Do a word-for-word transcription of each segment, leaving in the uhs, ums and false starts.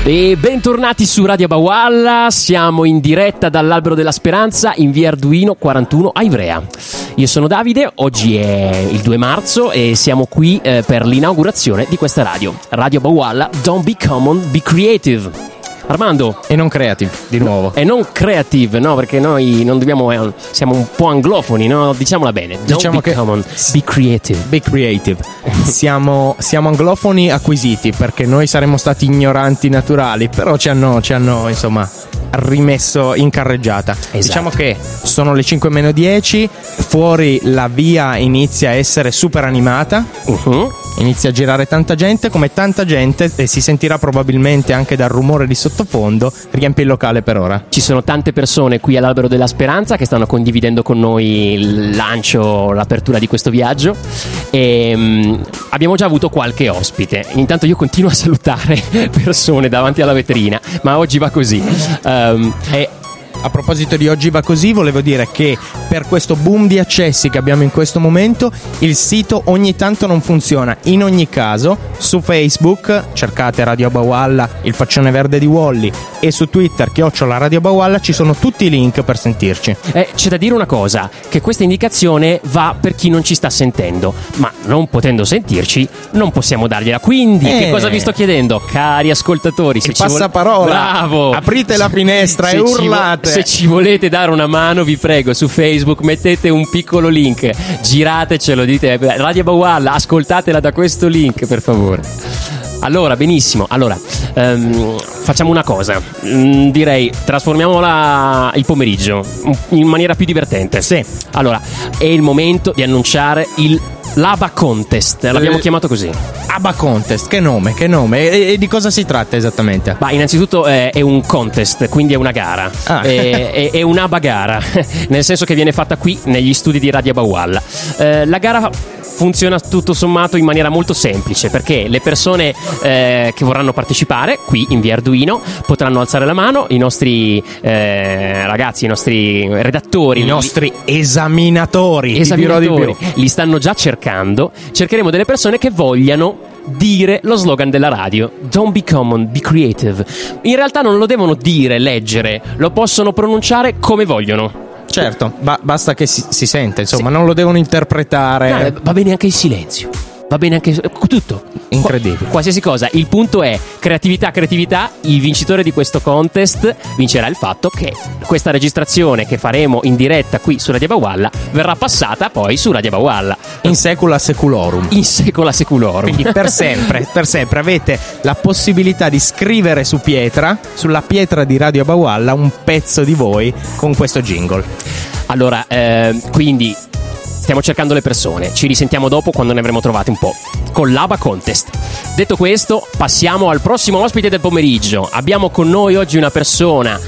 E bentornati su Radio Bawalla, siamo in diretta dall'Albero della Speranza in via Arduino quarantuno a Ivrea. Io sono Davide, oggi è il due marzo e siamo qui eh, per l'inaugurazione di questa radio. Radio Bawalla, don't be common, be creative. Armando. E non creative, di nuovo. E non creative, no, perché noi non dobbiamo, eh, siamo un po' anglofoni, no? Diciamola bene. Don't diciamo be che common, be creative. Be creative. siamo, siamo anglofoni acquisiti, perché noi saremmo stati ignoranti naturali, però ci hanno, ci hanno insomma rimesso in carreggiata. Esatto. Diciamo che sono le cinque meno dieci, fuori la via inizia a essere super animata. Uh-huh. Inizia a girare tanta gente, come tanta gente, e si sentirà probabilmente anche dal rumore di sottofondo, riempie il locale per ora. Ci sono tante persone qui all'Albero della Speranza che stanno condividendo con noi il lancio, l'apertura di questo viaggio, e um, abbiamo già avuto qualche ospite. Intanto io continuo a salutare persone davanti alla vetrina, ma oggi va così. Um, e a proposito di oggi va così, volevo dire che per questo boom di accessi che abbiamo in questo momento, il sito ogni tanto non funziona. In ogni caso, su Facebook cercate Radio Bawalla, il faccione verde di Wally, e su Twitter chiocciola Radio Bawalla, ci sono tutti i link per sentirci. Eh, c'è da dire una cosa, che questa indicazione va per chi non ci sta sentendo, ma non potendo sentirci non possiamo dargliela. Quindi eh. che cosa vi sto chiedendo, cari ascoltatori? Se il passaparola, vol- bravo, aprite la finestra e urlate. Vo- se ci volete dare una mano, vi prego, su Facebook mettete un piccolo link, giratecelo, dite Radio Bawalla, ascoltatela da questo link, per favore. Allora, benissimo. Allora, um, facciamo una cosa. Mm, direi, trasformiamola il pomeriggio in maniera più divertente. Sì. Allora, è il momento di annunciare il l'Aba Contest. L'abbiamo eh, chiamato così. Aba Contest, che nome, che nome. E, e di cosa si tratta esattamente? Ma innanzitutto eh, è un contest, quindi è una gara. Ah. È, è, è un'Aba gara, nel senso che viene fatta qui negli studi di Radio Bawalla. Eh, la gara funziona tutto sommato in maniera molto semplice, perché le persone eh, che vorranno partecipare qui in via Arduino potranno alzare la mano. I nostri eh, ragazzi, i nostri redattori, i li, nostri esaminatori, esaminatori ti dirò di più. li stanno già cercando. Cercheremo delle persone che vogliano dire lo slogan della radio, don't be common, be creative. In realtà non lo devono dire, leggere, lo possono pronunciare come vogliono. Certo, ba- basta che si, si sente, insomma, sì. Non lo devono interpretare. No, va bene anche il silenzio, va bene anche tutto. Incredibile. Qu- qualsiasi cosa. Il punto è creatività, creatività. Il vincitore di questo contest vincerà il fatto che questa registrazione che faremo in diretta qui su Radio Bawalla verrà passata poi su Radio Bawalla in secula seculorum. In secula seculorum. Quindi per sempre, per sempre avete la possibilità di scrivere su pietra, sulla pietra di Radio Bawalla, un pezzo di voi con questo jingle. Allora, eh, quindi stiamo cercando le persone, ci risentiamo dopo quando ne avremo trovate un po' con l'Aba Contest. Detto questo, passiamo al prossimo ospite del pomeriggio. Abbiamo con noi oggi una persona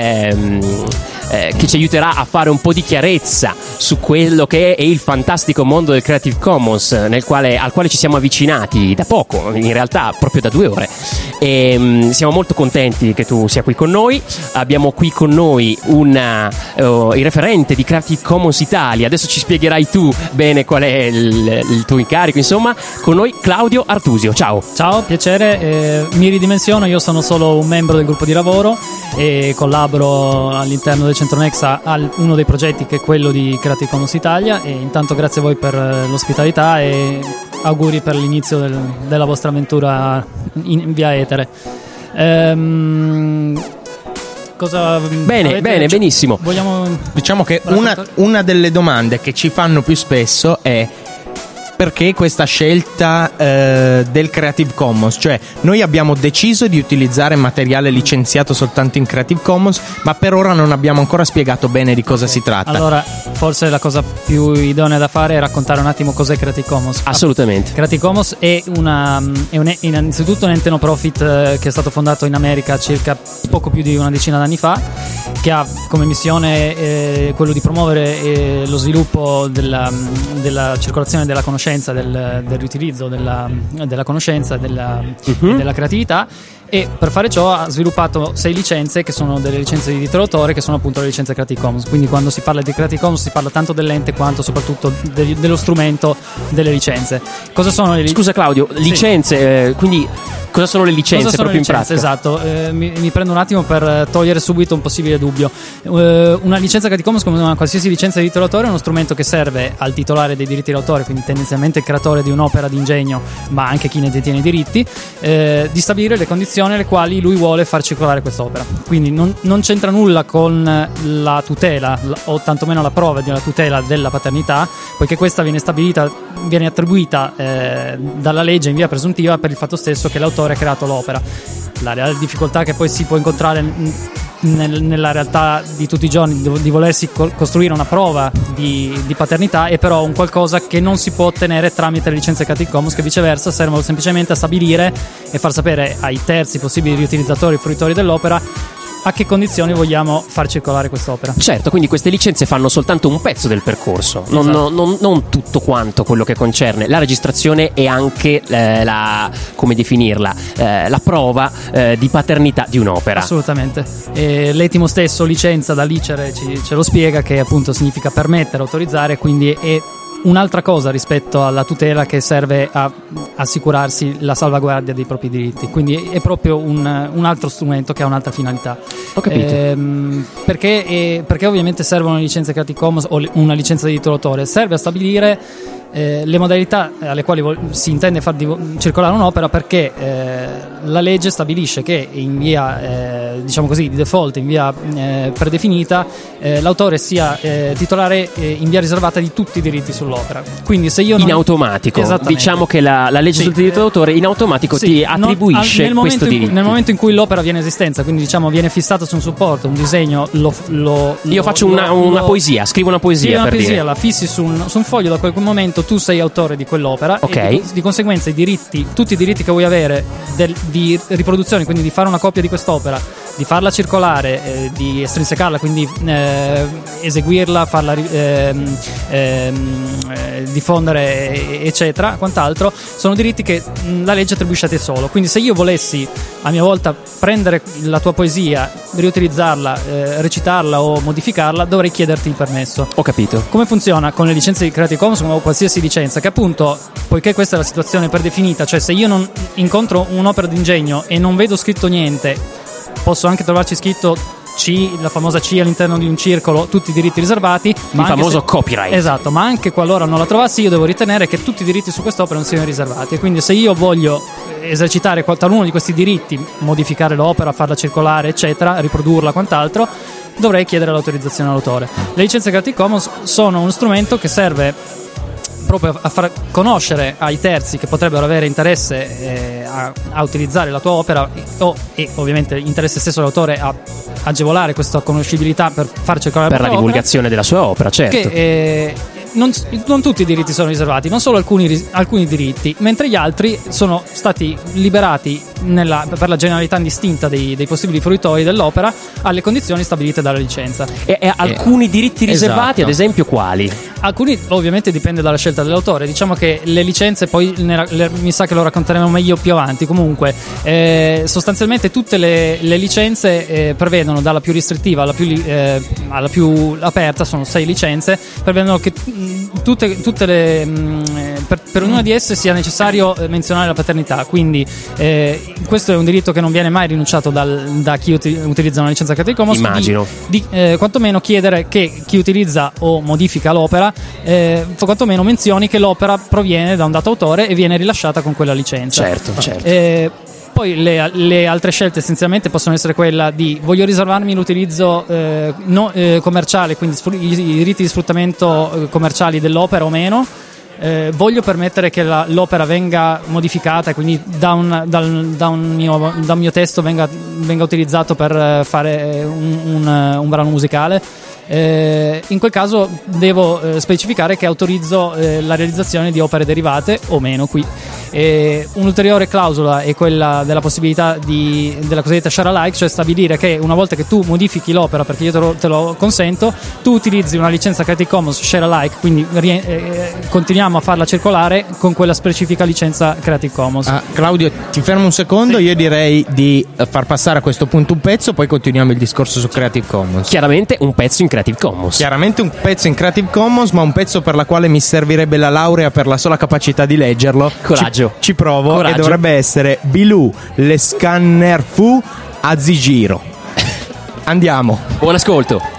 ehm, eh, che ci aiuterà a fare un po' di chiarezza su quello che è il fantastico mondo del Creative Commons, nel quale, al quale ci siamo avvicinati da poco, in realtà proprio da due ore. E, um, siamo molto contenti che tu sia qui con noi. Abbiamo qui con noi una, uh, il referente di Creative Commons Italia. Adesso ci spiegherai tu bene qual è il, il tuo incarico. Insomma, con noi Claudio Artusio. Ciao. Ciao, piacere. Eh, mi ridimensiono, io sono solo un membro del gruppo di lavoro e collaboro all'interno del Centro Nexa a uno dei progetti che è quello di Creative Commons Italia. E intanto grazie a voi per l'ospitalità e auguri per l'inizio del, della vostra avventura in via etere. Ehm, cosa bene, avete, bene, cioè, benissimo. Vogliamo diciamo che una, una delle domande che ci fanno più spesso è: perché questa scelta eh, del Creative Commons? Cioè, noi abbiamo deciso di utilizzare materiale licenziato soltanto in Creative Commons, ma per ora non abbiamo ancora spiegato bene di cosa si tratta. Allora, forse la cosa più idonea da fare è raccontare un attimo cos'è Creative Commons. Assolutamente. Creative Commons è, una, è un, innanzitutto un ente no profit eh, che è stato fondato in America circa poco più di una decina d'anni fa, che ha come missione eh, quello di promuovere eh, lo sviluppo della, della circolazione della conoscenza, del, del riutilizzo della, della conoscenza, della, uh-huh. della creatività, e per fare ciò ha sviluppato sei licenze che sono delle licenze di diritto d'autore, che sono appunto le licenze Creative Commons. Quindi quando si parla di Creative Commons si parla tanto dell'ente quanto soprattutto de- dello strumento delle licenze. Cosa sono le licenze? Scusa Claudio, licenze, sì. eh, quindi cosa sono le licenze cosa sono proprio le licenze, in pratica? esatto. Eh, mi, mi prendo un attimo per togliere subito un possibile dubbio. Eh, una licenza Creative Commons, come una qualsiasi licenza di diritto d'autore, è uno strumento che serve al titolare dei diritti d'autore, quindi tendenzialmente il creatore di un'opera d'ingegno, ma anche chi ne detiene i diritti, eh, di stabilire le condizioni alle quali lui vuole far circolare quest'opera. Quindi non, non c'entra nulla con la tutela o tantomeno la prova di una tutela della paternità, poiché questa viene stabilita, viene attribuita eh, dalla legge in via presuntiva per il fatto stesso che l'autore ha creato l'opera. La reale difficoltà che poi si può incontrare nel, nella realtà di tutti i giorni di, di volersi co- costruire una prova di, di paternità è però un qualcosa che non si può ottenere tramite le licenze Creative Commons, che viceversa servono semplicemente a stabilire e far sapere ai terzi possibili riutilizzatori e fruitori dell'opera a che condizioni vogliamo far circolare quest'opera. Certo, quindi queste licenze fanno soltanto un pezzo del percorso, non, Esatto. non, non tutto quanto quello che concerne la registrazione e anche eh, la, come definirla, eh, la prova eh, di paternità di un'opera. Assolutamente. E l'etimo stesso, licenza, da licere, ci, ce lo spiega, che appunto significa permettere, autorizzare, quindi è un'altra cosa rispetto alla tutela che serve a assicurarsi la salvaguardia dei propri diritti, quindi è proprio un, un altro strumento che ha un'altra finalità. Ho capito. Ehm, perché, eh, perché ovviamente servono licenze Creative Commons o una licenza di diritto d'autore? Serve a stabilire eh, le modalità alle quali vol- si intende far div- circolare un'opera, perché eh, la legge stabilisce che in via eh, diciamo così di default, in via eh, predefinita, eh, l'autore sia eh, titolare eh, in via riservata di tutti i diritti sull'opera. Quindi se io non... in automatico, diciamo che la, la legge Sì, sul diritto eh, d'autore in automatico sì, ti attribuisce non, al, nel questo momento in diritto. cui, nel momento in cui l'opera viene in esistenza, quindi diciamo viene fissata su un supporto, un disegno, lo, lo, Io lo, faccio una, lo, una lo, poesia, scrivo una poesia, sì, una per poesia, dire. la fissi su un, su un foglio, da quel momento tu sei autore di quell'opera, Ok. e di, di conseguenza i diritti, tutti i diritti che vuoi avere del, di riproduzione, quindi di fare una copia di quest'opera, di farla circolare, eh, di estrinsecarla, quindi eh, eseguirla, farla eh, eh, diffondere, eccetera, quant'altro, sono diritti che mh, la legge attribuisce a te solo. Quindi se io volessi a mia volta prendere la tua poesia, riutilizzarla, eh, recitarla o modificarla, dovrei chiederti il permesso. Ho capito. Come funziona con le licenze di Creative Commons o qualsiasi licenza? Che appunto, poiché questa è la situazione predefinita, cioè se io non incontro un'opera d'ingegno e non vedo scritto niente, posso anche trovarci scritto C, la famosa C all'interno di un circolo, tutti i diritti riservati, Il ma anche famoso se, copyright. esatto, ma anche qualora non la trovassi, io devo ritenere che tutti i diritti su quest'opera non siano riservati, e quindi se io voglio esercitare taluno di questi diritti, modificare l'opera, farla circolare, eccetera, riprodurla, quant'altro, dovrei chiedere l'autorizzazione all'autore. Le licenze Creative Commons sono uno strumento che serve proprio a far conoscere ai terzi che potrebbero avere interesse eh, a, a utilizzare la tua opera, o e ovviamente interesse stesso dell'autore a agevolare questa conoscibilità per far circolare Per la tua divulgazione della sua opera, opera, certo. che eh, non, non tutti i diritti sono riservati, non solo alcuni, alcuni diritti, mentre gli altri sono stati liberati nella, per la generalità indistinta dei, dei possibili fruitori dell'opera alle condizioni stabilite dalla licenza. E, e alcuni diritti riservati, esatto. ad esempio, quali? Alcuni ovviamente dipende dalla scelta dell'autore. Diciamo che le licenze poi ne, le, mi sa che lo racconteremo meglio più avanti. Comunque eh, sostanzialmente tutte le, le licenze eh, prevedono, dalla più restrittiva alla più, eh, alla più aperta, sono sei licenze, prevedono che mh, tutte, tutte le mh, per, per ognuna di esse sia necessario menzionare la paternità. Quindi eh, questo è un diritto che non viene mai rinunciato dal, da chi uti, utilizza una licenza Creative Commons. Immagino. Di, di eh, quantomeno chiedere che chi utilizza o modifica l'opera eh, quantomeno menzioni che l'opera proviene da un dato autore e viene rilasciata con quella licenza. Certo, certo. Eh, poi le, le altre scelte essenzialmente possono essere quella di: voglio riservarmi l'utilizzo eh, no, eh, commerciale, quindi i, i diritti di sfruttamento eh, commerciali dell'opera o meno. Eh, voglio permettere che la, l'opera venga modificata e quindi da un, dal, da un, mio, da un mio testo venga, venga utilizzato per fare un, un, un brano musicale. Eh, in quel caso devo eh, specificare che autorizzo eh, la realizzazione di opere derivate o meno qui. Eh, un'ulteriore clausola è quella della possibilità di, della cosiddetta share alike, cioè stabilire che una volta che tu modifichi l'opera, perché io te lo, te lo consento, tu utilizzi una licenza Creative Commons share alike, quindi eh, continuiamo a farla circolare con quella specifica licenza Creative Commons. Ah, Claudio, ti fermo un secondo. Sì. Io direi di far passare a questo punto un pezzo, poi continuiamo il discorso su Creative Commons. Chiaramente un pezzo in Creative Commons. Chiaramente un pezzo in Creative Commons, ma un pezzo per la quale mi servirebbe la laurea per la sola capacità di leggerlo. Coraggio. Ci, ci provo. Coraggio. E dovrebbe essere Bilù, le scanner fu a Zigiro. Andiamo. Buon ascolto.